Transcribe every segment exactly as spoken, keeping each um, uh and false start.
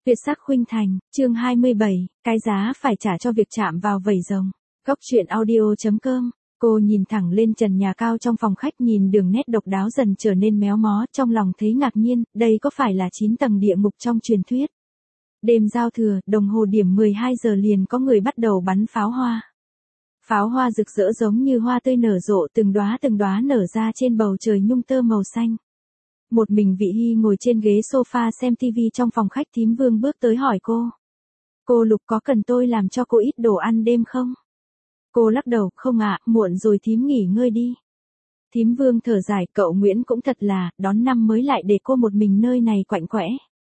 Tuyệt sắc khuynh thành, chương hai mươi bảy, cái giá phải trả cho việc chạm vào vảy rồng. Góc truyện audio chấm com. Cô nhìn thẳng lên trần nhà cao trong phòng khách, nhìn đường nét độc đáo dần trở nên méo mó, trong lòng thấy ngạc nhiên, đây có phải là chín tầng địa ngục trong truyền thuyết. Đêm giao thừa, đồng hồ điểm mười hai giờ liền có người bắt đầu bắn pháo hoa. Pháo hoa rực rỡ giống như hoa tươi nở rộ, từng đóa từng đóa nở ra trên bầu trời nhung tơ màu xanh. Một mình Vị Hy ngồi trên ghế sofa xem tivi trong phòng khách. Thím Vương bước tới hỏi cô. Cô Lục, có cần tôi làm cho cô ít đồ ăn đêm không? Cô lắc đầu, không ạ, muộn rồi, thím nghỉ ngơi đi. Thím Vương thở dài, cậu Nguyễn cũng thật là, đón năm mới lại để cô một mình nơi này quạnh quẽ.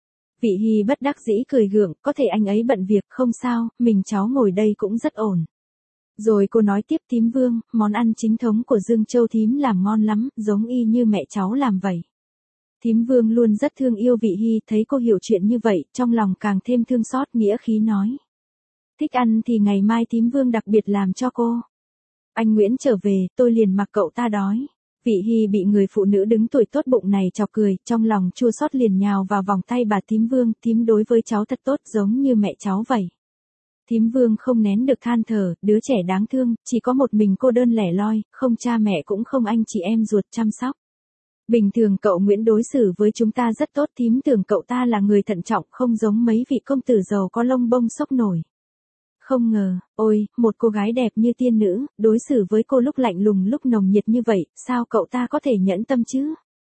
Vị Hy bất đắc dĩ cười gượng, có thể anh ấy bận việc, không sao, mình cháu ngồi đây cũng rất ổn. Rồi cô nói tiếp, thím Vương, món ăn chính thống của Dương Châu thím làm ngon lắm, giống y như mẹ cháu làm vậy. Thím Vương luôn rất thương yêu Vị Hy, thấy cô hiểu chuyện như vậy, trong lòng càng thêm thương xót, nghĩa khí nói. Thích ăn thì ngày mai thím Vương đặc biệt làm cho cô. Anh Nguyễn trở về, tôi liền mặc cậu ta đói. Vị Hy bị người phụ nữ đứng tuổi tốt bụng này chọc cười, trong lòng chua xót liền nhào vào vòng tay bà thím Vương, thím đối với cháu thật tốt giống như mẹ cháu vậy. Thím Vương không nén được than thở, đứa trẻ đáng thương, chỉ có một mình cô đơn lẻ loi, không cha mẹ cũng không anh chị em ruột chăm sóc. Bình thường cậu Nguyễn đối xử với chúng ta rất tốt, thím tưởng cậu ta là người thận trọng, không giống mấy vị công tử giàu có lông bông sốc nổi. Không ngờ, ôi, một cô gái đẹp như tiên nữ, đối xử với cô lúc lạnh lùng lúc nồng nhiệt như vậy, sao cậu ta có thể nhẫn tâm chứ?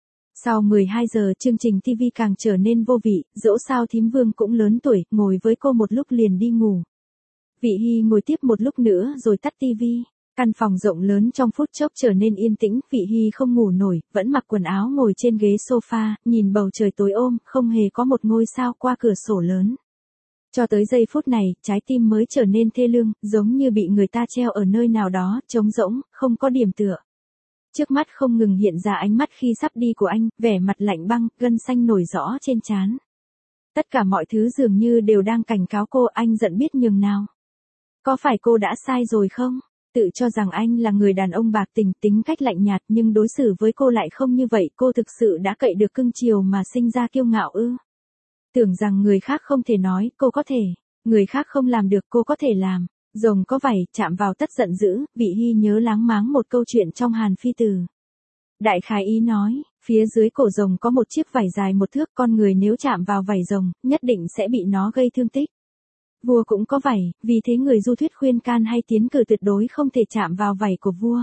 Sau mười hai giờ chương trình tivi càng trở nên vô vị, dẫu sao thím Vương cũng lớn tuổi, ngồi với cô một lúc liền đi ngủ. Vị Hy ngồi tiếp một lúc nữa rồi tắt tivi. Căn phòng rộng lớn trong phút chốc trở nên yên tĩnh, Vị Hy không ngủ nổi, vẫn mặc quần áo ngồi trên ghế sofa, nhìn bầu trời tối ôm, không hề có một ngôi sao qua cửa sổ lớn. Cho tới giây phút này, trái tim mới trở nên thê lương, giống như bị người ta treo ở nơi nào đó, trống rỗng, không có điểm tựa. Trước mắt không ngừng hiện ra ánh mắt khi sắp đi của anh, vẻ mặt lạnh băng, gân xanh nổi rõ trên trán. Tất cả mọi thứ dường như đều đang cảnh cáo cô, anh giận biết nhường nào. Có phải cô đã sai rồi không? Tự cho rằng anh là người đàn ông bạc tình, tính cách lạnh nhạt, nhưng đối xử với cô lại không như vậy, cô thực sự đã cậy được cưng chiều mà sinh ra kiêu ngạo ư? Tưởng rằng người khác không thể nói, cô có thể, người khác không làm được, cô có thể làm. Rồng có vảy, chạm vào tất giận dữ. Vị Hy nhớ láng máng một câu chuyện trong Hàn Phi Tử. Đại khái ý nói, phía dưới cổ rồng có một chiếc vảy dài một thước, con người nếu chạm vào vảy rồng, nhất định sẽ bị nó gây thương tích. Vua cũng có vảy, vì thế người du thuyết khuyên can hay tiến cử tuyệt đối không thể chạm vào vảy của vua.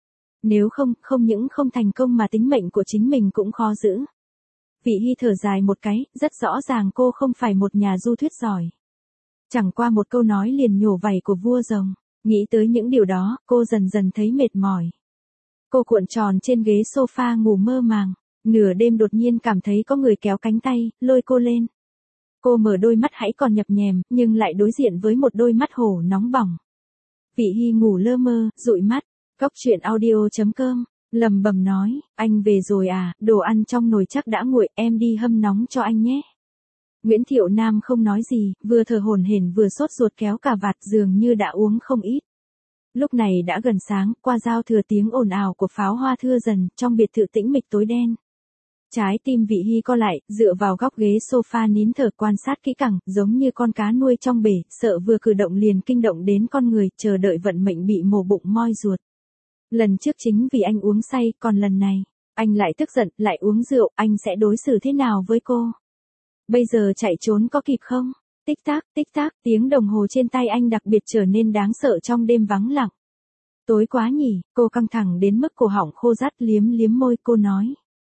Nếu không, không những không thành công mà tính mệnh của chính mình cũng khó giữ. Vị Hy thở dài một cái, rất rõ ràng cô không phải một nhà du thuyết giỏi. Chẳng qua một câu nói liền nhổ vảy của vua rồng. Nghĩ tới những điều đó, cô dần dần thấy mệt mỏi. Cô cuộn tròn trên ghế sofa ngủ mơ màng. Nửa đêm đột nhiên cảm thấy có người kéo cánh tay, lôi cô lên. Cô mở đôi mắt hãy còn nhập nhèm, nhưng lại đối diện với một đôi mắt hổ nóng bỏng. Vị Hy ngủ lơ mơ, dụi mắt. Góc truyện audio chấm com, lầm bầm nói, anh về rồi à, đồ ăn trong nồi chắc đã nguội, em đi hâm nóng cho anh nhé. Nguyễn Thiệu Nam không nói gì, vừa thở hổn hển vừa sốt ruột kéo cà vạt, dường như đã uống không ít. Lúc này đã gần sáng, qua giao thừa tiếng ồn ào của pháo hoa thưa dần, trong biệt thự tĩnh mịch tối đen. Trái tim Vị Hy co lại, dựa vào góc ghế sofa nín thở quan sát kỹ càng, giống như con cá nuôi trong bể, sợ vừa cử động liền kinh động đến con người, chờ đợi vận mệnh bị mổ bụng moi ruột. Lần trước chính vì anh uống say, còn lần này, anh lại tức giận, lại uống rượu, anh sẽ đối xử thế nào với cô? Bây giờ chạy trốn có kịp không? Tích tắc, tích tắc, tiếng đồng hồ trên tay anh đặc biệt trở nên đáng sợ trong đêm vắng lặng. Tối quá nhỉ, cô căng thẳng đến mức cổ họng khô rát, liếm liếm môi, cô nói.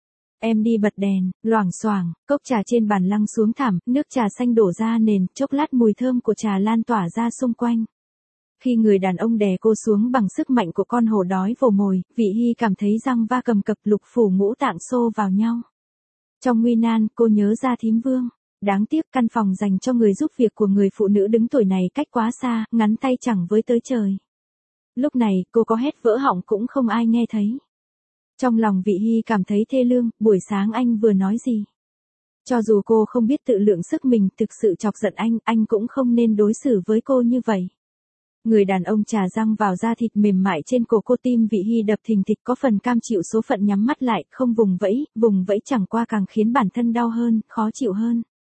Em đi bật đèn, loảng xoảng, cốc trà trên bàn lăn xuống thảm, nước trà xanh đổ ra nền, chốc lát mùi thơm của trà lan tỏa ra xung quanh. Khi người đàn ông đè cô xuống bằng sức mạnh của con hổ đói vồ mồi, Vị Hy cảm thấy răng va cầm cập, lục phủ ngũ tạng xô vào nhau. Trong nguy nan, cô nhớ ra thím Vương. Đáng tiếc căn phòng dành cho người giúp việc của người phụ nữ đứng tuổi này cách quá xa, ngắn tay chẳng với tới trời. Lúc này, cô có hét vỡ họng cũng không ai nghe thấy. Trong lòng Vị Hy cảm thấy thê lương, buổi sáng anh vừa nói gì? Cho dù cô không biết tự lượng sức mình, thực sự chọc giận anh, anh cũng không nên đối xử với cô như vậy. Người đàn ông chà răng vào da thịt mềm mại trên cổ cô, tim Vị Hy đập thình thịch, có phần cam chịu số phận, nhắm mắt lại, không vùng vẫy, vùng vẫy chẳng qua càng khiến bản thân đau hơn, khó chịu hơn.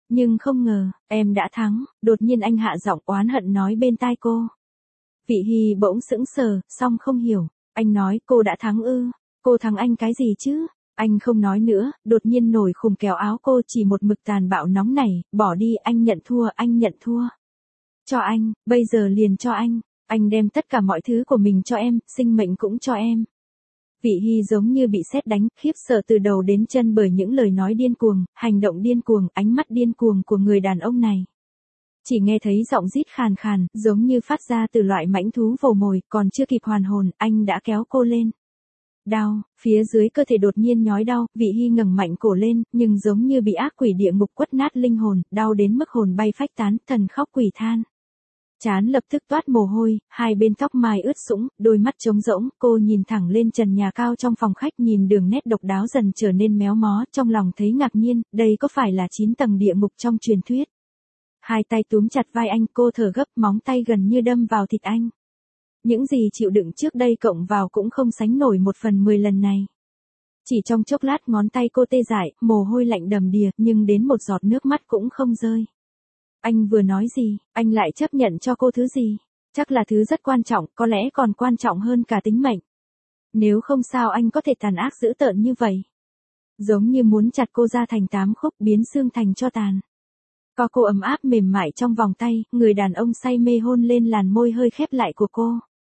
Nhưng không ngờ, em đã thắng, đột nhiên anh hạ giọng oán hận nói bên tai cô. Vị Hy bỗng sững sờ, song không hiểu, anh nói cô đã thắng ư, cô thắng anh cái gì chứ? Anh không nói nữa, đột nhiên nổi khùng kéo áo cô chỉ một mực tàn bạo nóng nảy, bỏ đi, anh nhận thua, anh nhận thua. Cho anh, bây giờ liền cho anh, anh đem tất cả mọi thứ của mình cho em, sinh mệnh cũng cho em. Vị Hy giống như bị sét đánh, khiếp sợ từ đầu đến chân bởi những lời nói điên cuồng, hành động điên cuồng, ánh mắt điên cuồng của người đàn ông này. Chỉ nghe thấy giọng rít khàn khàn, giống như phát ra từ loại mãnh thú vồ mồi, còn chưa kịp hoàn hồn, anh đã kéo cô lên. Đau, phía dưới cơ thể đột nhiên nhói đau, Vị Hy ngẩng mạnh cổ lên, nhưng giống như bị ác quỷ địa ngục quất nát linh hồn, đau đến mức hồn bay phách tán, thần khóc quỷ than. Trán lập tức toát mồ hôi, hai bên tóc mai ướt sũng, đôi mắt trống rỗng, cô nhìn thẳng lên trần nhà cao trong phòng khách, nhìn đường nét độc đáo dần trở nên méo mó, trong lòng thấy ngạc nhiên, đây có phải là chín tầng địa ngục trong truyền thuyết. Hai tay túm chặt vai anh, cô thở gấp, móng tay gần như đâm vào thịt anh. Những gì chịu đựng trước đây cộng vào cũng không sánh nổi một phần mười lần này. Chỉ trong chốc lát ngón tay cô tê dại, mồ hôi lạnh đầm đìa, nhưng đến một giọt nước mắt cũng không rơi. Anh vừa nói gì, anh lại chấp nhận cho cô thứ gì? Chắc là thứ rất quan trọng, có lẽ còn quan trọng hơn cả tính mệnh. Nếu không sao anh có thể tàn ác dữ tợn như vậy. Giống như muốn chặt cô ra thành tám khúc, biến xương thành cho tàn. Có cô ấm áp mềm mại trong vòng tay, người đàn ông say mê hôn lên làn môi hơi khép lại của cô.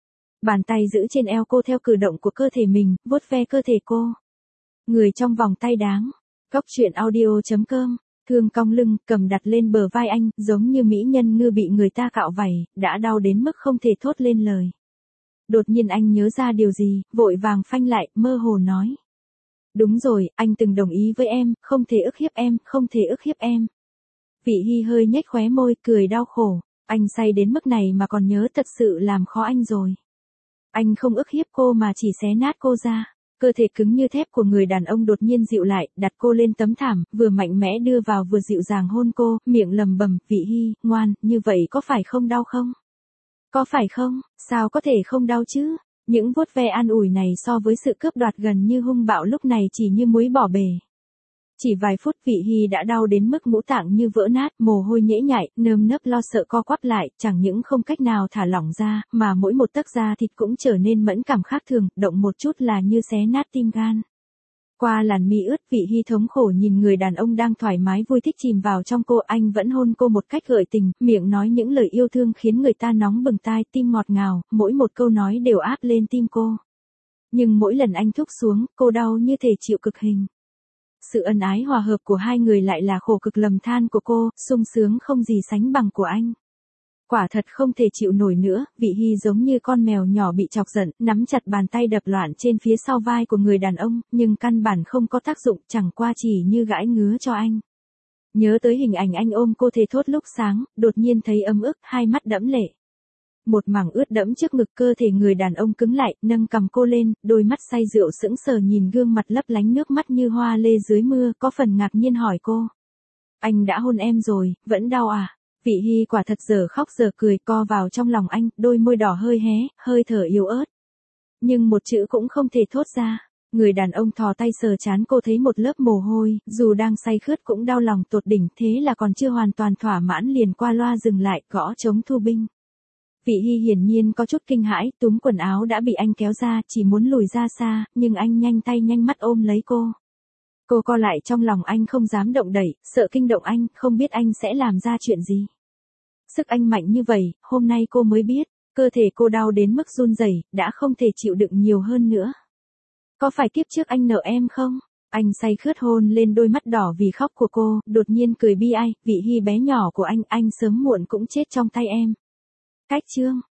Bàn tay giữ trên eo cô theo cử động của cơ thể mình, vuốt ve cơ thể cô. Người trong vòng tay đáng. Góc truyện audio chấm com. Thương cong lưng, cầm đặt lên bờ vai anh, giống như mỹ nhân ngư bị người ta cạo vảy, đã đau đến mức không thể thốt lên lời. Đột nhiên anh nhớ ra điều gì, vội vàng phanh lại, mơ hồ nói. Đúng rồi, anh từng đồng ý với em, không thể ức hiếp em, không thể ức hiếp em. Vị Hy hơi nhếch khóe môi, cười đau khổ. Anh say đến mức này mà còn nhớ, thật sự làm khó anh rồi. Anh không ức hiếp cô mà chỉ xé nát cô ra. Cơ thể cứng như thép của người đàn ông đột nhiên dịu lại, đặt cô lên tấm thảm, vừa mạnh mẽ đưa vào vừa dịu dàng hôn cô, miệng lầm bầm, Vị Hy, ngoan, như vậy có phải không đau không? Có phải không? Sao có thể không đau chứ? Những vuốt ve an ủi này so với sự cướp đoạt gần như hung bạo lúc này chỉ như muối bỏ bể. Chỉ vài phút Vị Hy đã đau đến mức ngũ tạng như vỡ nát, mồ hôi nhễ nhại, nơm nớp lo sợ co quắp lại, chẳng những không cách nào thả lỏng ra, mà mỗi một tấc da thịt cũng trở nên mẫn cảm khác thường, động một chút là như xé nát tim gan. Qua làn mi ướt, Vị Hy thống khổ nhìn người đàn ông đang thoải mái vui thích chìm vào trong cô, anh vẫn hôn cô một cách gợi tình, miệng nói những lời yêu thương khiến người ta nóng bừng tai, tim ngọt ngào, mỗi một câu nói đều áp lên tim cô. Nhưng mỗi lần anh thúc xuống, cô đau như thể chịu cực hình. Sự ân ái hòa hợp của hai người lại là khổ cực lầm than của cô, sung sướng không gì sánh bằng của anh. Quả thật không thể chịu nổi nữa, Vị Hy giống như con mèo nhỏ bị chọc giận, nắm chặt bàn tay đập loạn trên phía sau vai của người đàn ông, nhưng căn bản không có tác dụng, chẳng qua chỉ như gãi ngứa cho anh. Nhớ tới hình ảnh anh ôm cô thề thốt lúc sáng, đột nhiên thấy ấm ức, hai mắt đẫm lệ. Một mảng ướt đẫm trước ngực, cơ thể người đàn ông cứng lại, nâng cầm cô lên, đôi mắt say rượu sững sờ nhìn gương mặt lấp lánh nước mắt như hoa lê dưới mưa, có phần ngạc nhiên hỏi cô. Anh đã hôn em rồi, vẫn đau à? Vị Hy quả thật giờ khóc giờ cười, co vào trong lòng anh, đôi môi đỏ hơi hé, hơi thở yếu ớt. Nhưng một chữ cũng không thể thốt ra. Người đàn ông thò tay sờ trán cô, thấy một lớp mồ hôi, dù đang say khướt cũng đau lòng tột đỉnh, thế là còn chưa hoàn toàn thỏa mãn liền qua loa dừng lại, gõ trống thu binh. Vị Hy hiển nhiên có chút kinh hãi, túm quần áo đã bị anh kéo ra, chỉ muốn lùi ra xa, nhưng anh nhanh tay nhanh mắt ôm lấy cô. Cô co lại trong lòng anh, không dám động đậy, sợ kinh động anh, không biết anh sẽ làm ra chuyện gì. Sức anh mạnh như vậy, hôm nay cô mới biết, cơ thể cô đau đến mức run rẩy, đã không thể chịu đựng nhiều hơn nữa. Có phải kiếp trước anh nợ em không? Anh say khướt hôn lên đôi mắt đỏ vì khóc của cô, đột nhiên cười bi ai, Vị Hy bé nhỏ của anh, anh sớm muộn cũng chết trong tay em. Cách chương